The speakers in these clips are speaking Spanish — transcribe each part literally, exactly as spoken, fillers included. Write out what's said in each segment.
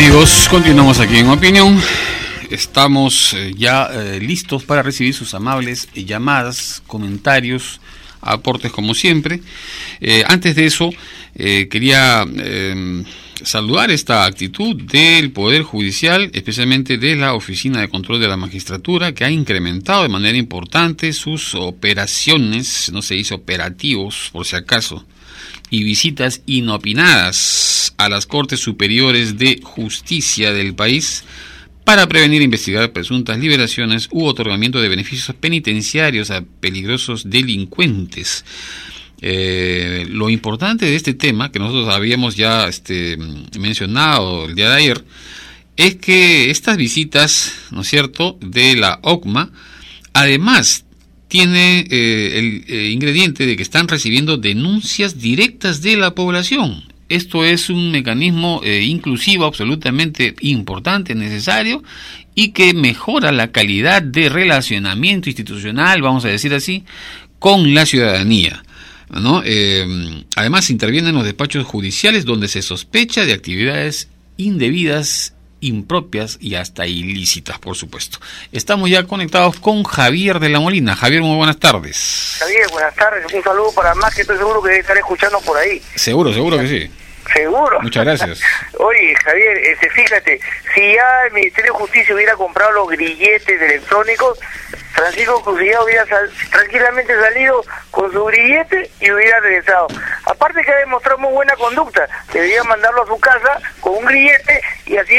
amigos, continuamos aquí en Opinión. Estamos eh, ya eh, listos para recibir sus amables eh, llamadas, comentarios, aportes como siempre. Eh, antes de eso, eh, quería eh, saludar esta actitud del Poder Judicial, especialmente de la Oficina de Control de la Magistratura, que ha incrementado de manera importante sus operaciones, no se dice operativos, por si acaso, y visitas inopinadas a las Cortes Superiores de Justicia del país para prevenir e investigar presuntas liberaciones u otorgamiento de beneficios penitenciarios a peligrosos delincuentes. Eh, lo importante de este tema, que nosotros habíamos ya este, mencionado el día de ayer, es que estas visitas, ¿no es cierto?, de la O C M A, además tiene eh, el eh, ingrediente de que están recibiendo denuncias directas de la población. Esto es un mecanismo eh, inclusivo absolutamente importante, necesario, y que mejora la calidad de relacionamiento institucional, vamos a decir así, con la ciudadanía, ¿no? Eh, además intervienen los despachos judiciales donde se sospecha de actividades indebidas, impropias y hasta ilícitas, por supuesto. Estamos ya conectados con Javier de la Molina. Javier, muy buenas tardes. Javier, buenas tardes. Un saludo para más, que estoy seguro que debe estar escuchando por ahí. Seguro, seguro que sí. Seguro. Muchas gracias. Oye, Javier, este, fíjate, si ya el Ministerio de Justicia hubiera comprado los grilletes electrónicos, Francisco Cruzillá hubiera sal tranquilamente salido con su grillete y hubiera regresado. Aparte que ha demostrado muy buena conducta, debería mandarlo a su casa con un grillete y así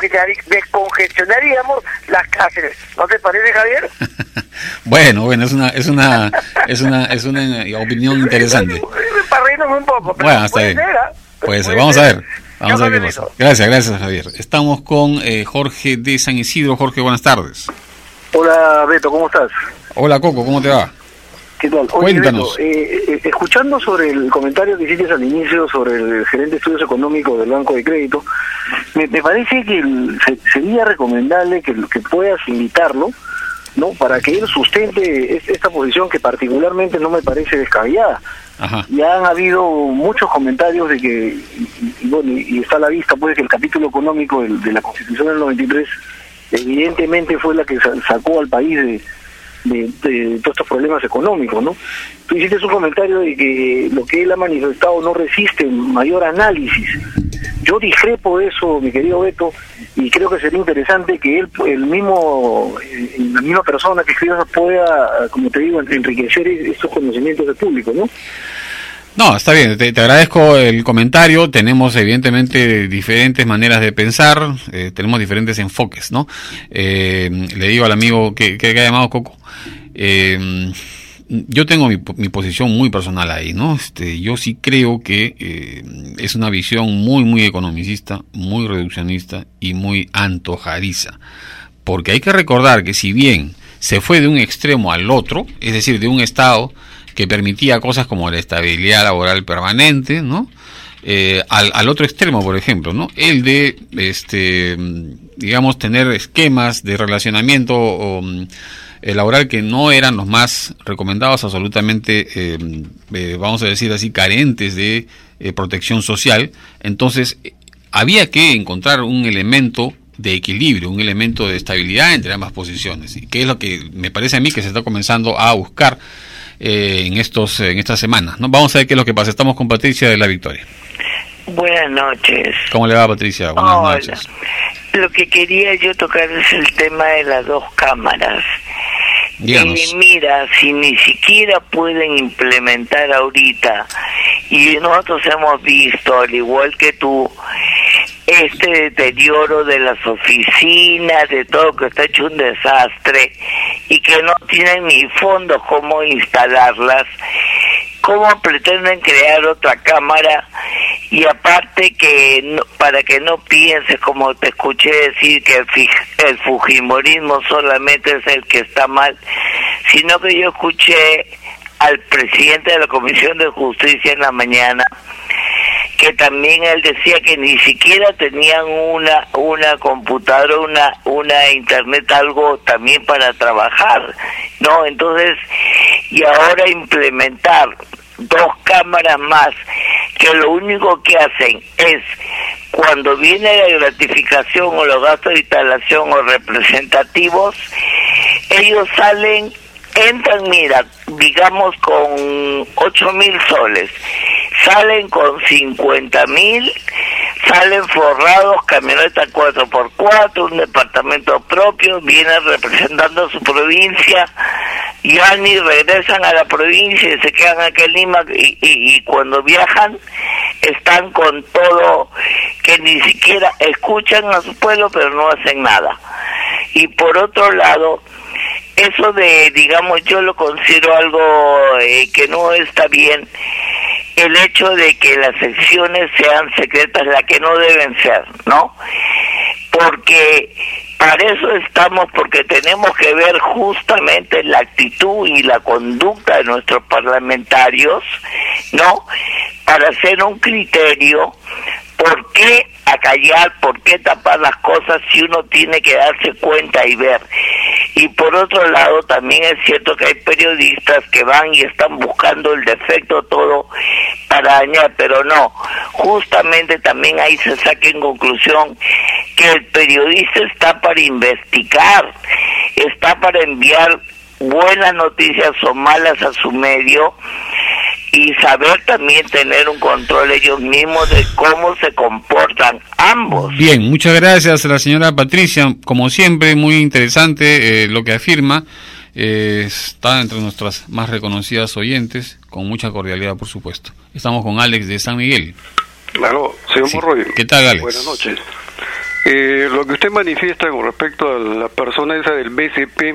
descongestionaríamos las cárceles. ¿No te parece, Javier? Bueno, bueno, es una, es una, es una, es una opinión interesante. Para reírnos un poco. Pero bueno, está bien. Ser, ¿eh? Puede ser. Vamos a ver. Vamos a ver qué pasa. Gracias, gracias, Javier. Estamos con eh, Jorge de San Isidro. Jorge, buenas tardes. Hola, Beto, ¿cómo estás? Hola, Coco, ¿cómo te va? ¿Qué tal? Oye, Cuéntanos. Beto, eh, eh, escuchando sobre el comentario que hiciste al inicio sobre el gerente de estudios económicos del Banco de Crédito, me, me parece que el, se, sería recomendable que, que puedas invitarlo, ¿no?, para que él sustente esta posición que particularmente no me parece descabellada. Ajá. Ya han habido muchos comentarios de que, y, y bueno, y está a la vista pues que el capítulo económico de, de la Constitución del noventa y tres evidentemente fue la que sacó al país de, de, de todos estos problemas económicos, ¿no? Tú hiciste un comentario de que lo que él ha manifestado no resiste mayor análisis. Yo discrepo de eso, mi querido Beto, y creo que sería interesante que él, el mismo, la misma persona que escriba pueda, como te digo, enriquecer estos conocimientos del público, ¿no? No, está bien, te, te agradezco el comentario. Tenemos evidentemente diferentes maneras de pensar, eh, tenemos diferentes enfoques, ¿no? Eh, le digo al amigo que, que, que ha llamado Coco, eh, yo tengo mi, mi posición muy personal ahí, ¿no? Este, yo sí creo que eh, es una visión muy, muy economicista, muy reduccionista y muy antojadiza. Porque hay que recordar que si bien se fue de un extremo al otro, es decir, de un Estado que permitía cosas como la estabilidad laboral permanente, ¿no?, eh, al, al otro extremo, por ejemplo, ¿no?, el de, este, digamos, tener esquemas de relacionamiento o, eh, laboral que no eran los más recomendados, absolutamente, eh, eh, vamos a decir así, carentes de eh, protección social. Entonces, eh, había que encontrar un elemento de equilibrio, un elemento de estabilidad entre ambas posiciones, y que es lo que me parece a mí que se está comenzando a buscar Eh, en estos en estas semanas, ¿no? Vamos a ver qué es lo que pasa. Estamos con Patricia de La Victoria. Buenas noches. ¿Cómo le va, Patricia? Buenas Hola. noches. Lo que quería yo tocar es el tema de las dos cámaras. Díganos. Y mira, si ni siquiera pueden implementar ahorita, y nosotros hemos visto, al igual que tú, este deterioro de las oficinas, de todo, que está hecho un desastre, y que no tienen ni fondos cómo instalarlas, ¿cómo pretenden crear otra cámara? Y aparte que no, para que no pienses, como te escuché decir, que el, el fujimorismo solamente es el que está mal, sino que yo escuché al presidente de la Comisión de Justicia en la mañana, que también él decía que ni siquiera tenían una una computadora, una una internet, algo también para trabajar, ¿no? Entonces, y ahora implementar dos cámaras más, que lo único que hacen es cuando viene la gratificación o los gastos de instalación o representativos, ellos salen, entran, mira, digamos con ocho mil soles, salen con cincuenta mil, salen forrados, camioneta cuatro por cuatro, un departamento propio, vienen representando a su provincia, ya ni regresan a la provincia y se quedan aquí en Lima, y, y, y cuando viajan están con todo, que ni siquiera escuchan a su pueblo pero no hacen nada. Y por otro lado, eso de, digamos, yo lo considero algo eh, que no está bien, el hecho de que las secciones sean secretas, la que no deben ser, ¿no? Porque para eso estamos, porque tenemos que ver justamente la actitud y la conducta de nuestros parlamentarios, ¿no? Para hacer un criterio, ¿por qué acallar, por qué tapar las cosas si uno tiene que darse cuenta y ver? Y por otro lado, también es cierto que hay periodistas que van y están buscando el defecto todo para dañar, pero no, justamente también ahí se saca en conclusión que el periodista está para investigar, está para enviar buenas noticias o malas a su medio, y saber también tener un control ellos mismos de cómo se comportan ambos. Bien, muchas gracias a la señora Patricia, como siempre muy interesante eh, lo que afirma, eh, está entre nuestras más reconocidas oyentes, con mucha cordialidad por supuesto. Estamos con Alex de San Miguel. Claro, señor Sí. Morroy. ¿Qué tal, Alex? Buenas noches. Eh, lo que usted manifiesta con respecto a la persona esa del B C P,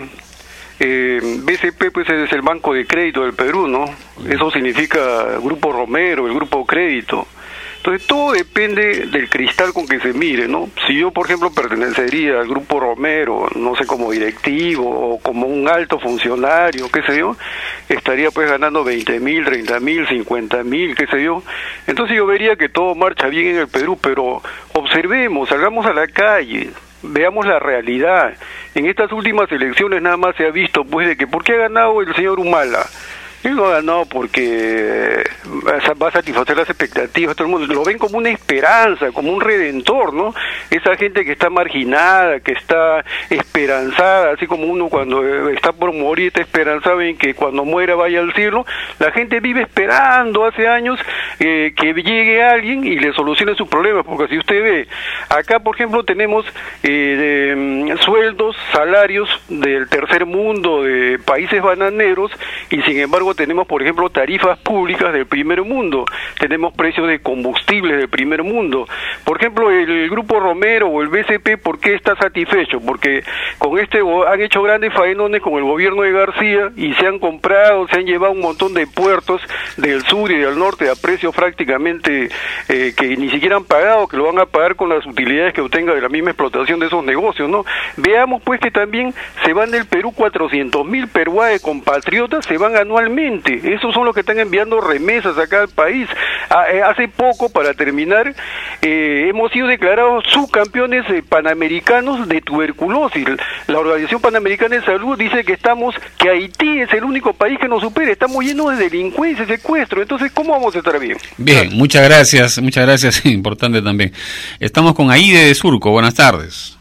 Eh, B C P pues es el Banco de Crédito del Perú, ¿no? Eso significa Grupo Romero, el Grupo Crédito. Entonces todo depende del cristal con que se mire, ¿no? Si yo, por ejemplo, pertenecería al Grupo Romero, no sé, como directivo o como un alto funcionario, qué sé yo, estaría pues ganando veinte mil, treinta mil, cincuenta mil, qué sé yo. Entonces yo vería que todo marcha bien en el Perú, pero observemos, salgamos a la calle, veamos la realidad. En estas últimas elecciones nada más se ha visto pues de que ¿por qué ha ganado el señor Humala? Él no ha ganado porque va a satisfacer las expectativas, todo el mundo lo ven como una esperanza, como un redentor, ¿no? Esa gente que está marginada, que está esperanzada, así como uno cuando está por morir está esperanzado en que cuando muera vaya al cielo, la gente vive esperando hace años eh, que llegue alguien y le solucione sus problemas, porque si usted ve, acá por ejemplo tenemos eh, de, sueldos, salarios del tercer mundo, de países bananeros, y sin embargo tenemos, por ejemplo, tarifas públicas del primer mundo, tenemos precios de combustibles del primer mundo. Por ejemplo, el Grupo Romero o el B C P, ¿por qué está satisfecho? Porque con este han hecho grandes faenones con el gobierno de García y se han comprado, se han llevado un montón de puertos del sur y del norte a precios prácticamente eh, que ni siquiera han pagado, que lo van a pagar con las utilidades que obtenga de la misma explotación de esos negocios, ¿no? Veamos pues que también se van del Perú cuatrocientos mil peruanos compatriotas, se van anualmente. Esos son los que están enviando remesas acá al país. Hace poco, para terminar, eh, hemos sido declarados subcampeones eh, panamericanos de tuberculosis. La Organización Panamericana de Salud dice que estamos, que Haití es el único país que nos supera. Estamos llenos de delincuencia, secuestro. Entonces, ¿cómo vamos a estar bien? Bien, muchas gracias, muchas gracias, importante también. Estamos con Aide de Surco, buenas tardes.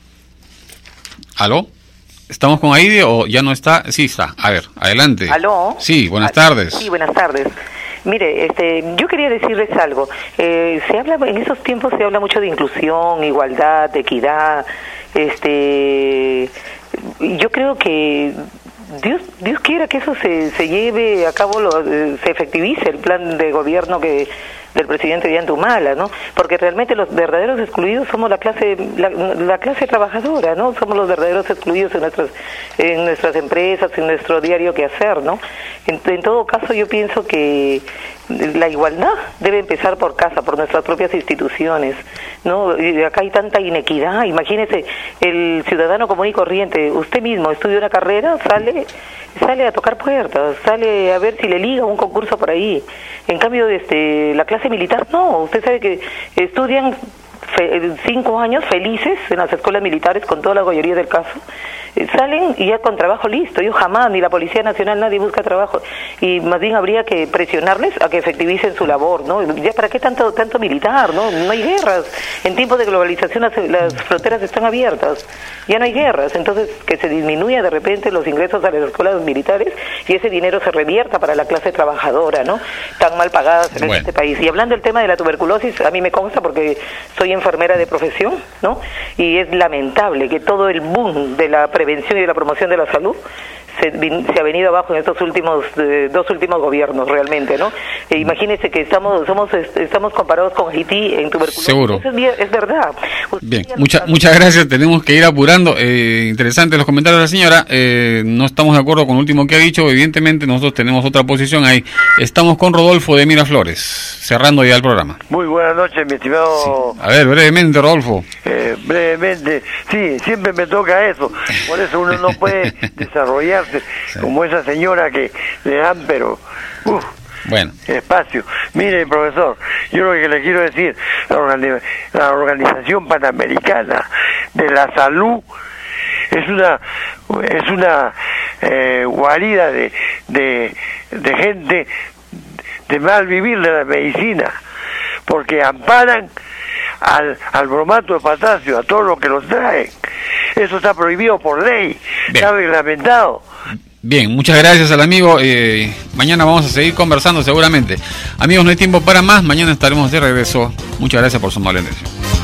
¿Aló? ¿Estamos con Aide o ya no está? Sí, está. A ver, adelante. ¿Aló? Sí, buenas tardes. Sí, buenas tardes. Mire, este, yo quería decirles algo. Eh, se habla, en esos tiempos se habla mucho de inclusión, igualdad, equidad. Este, yo creo que Dios, Dios quiera que eso se, se lleve a cabo, lo, se efectivice el plan de gobierno que del presidente Ollanta Humala, ¿no? Porque realmente los verdaderos excluidos somos la clase la, la clase trabajadora, ¿no? Somos los verdaderos excluidos en nuestras en nuestras empresas, en nuestro diario quehacer, ¿no? En, en todo caso, yo pienso que la igualdad debe empezar por casa, por nuestras propias instituciones, ¿no? Y acá hay tanta inequidad. Imagínese, el ciudadano común y corriente, usted mismo estudia una carrera, sale sale a tocar puertas, sale a ver si le liga un concurso por ahí. En cambio, este, la clase militar no. Usted sabe que estudian fe, cinco años felices en las escuelas militares con toda la gollería del caso, eh, salen y ya con trabajo listo. Yo jamás, ni la Policía Nacional, nadie busca trabajo. Y más bien habría que presionarles a que efectivicen su labor, ¿no? Ya para qué tanto tanto militar, ¿no? No hay guerras. En tiempos de globalización las, las fronteras están abiertas. Ya no hay guerras. Entonces, que se disminuya de repente los ingresos a las escuelas militares y ese dinero se revierta para la clase trabajadora, ¿no? Tan mal pagadas en bueno. este país. Y hablando del tema de la tuberculosis, a mí me consta porque soy enfermera de profesión, ¿no? Y es lamentable que todo el boom de la prevención y de la promoción de la salud se, se ha venido abajo en estos últimos eh, dos últimos gobiernos realmente, ¿no? E imagínense que estamos somos estamos comparados con Haití en tuberculosis. Seguro. Eso es, es verdad. Bien, mucha, muchas gracias. Tenemos que ir apurando. Eh, interesantes los comentarios de la señora. Eh, no estamos de acuerdo con lo último que ha dicho. Evidentemente nosotros tenemos otra posición ahí. Estamos con Rodolfo de Miraflores, cerrando ya el programa. Muy buenas noches, mi estimado. Sí. A ver, brevemente, Rodolfo. Eh, brevemente, sí, siempre me toca eso. Por eso uno no puede desarrollar sí. como esa señora que le dan, pero uf, bueno. espacio. Mire, profesor, yo lo que le quiero decir, la, organi la Organización Panamericana de la Salud es una es una eh, guarida de, de, de gente de mal vivir de la medicina, porque amparan al, al bromato de potasio, a todo lo que los traen. Eso está prohibido por ley, está reglamentado. Bien, muchas gracias al amigo. Eh, mañana vamos a seguir conversando seguramente. Amigos, no hay tiempo para más. Mañana estaremos de regreso. Muchas gracias por su amable atención.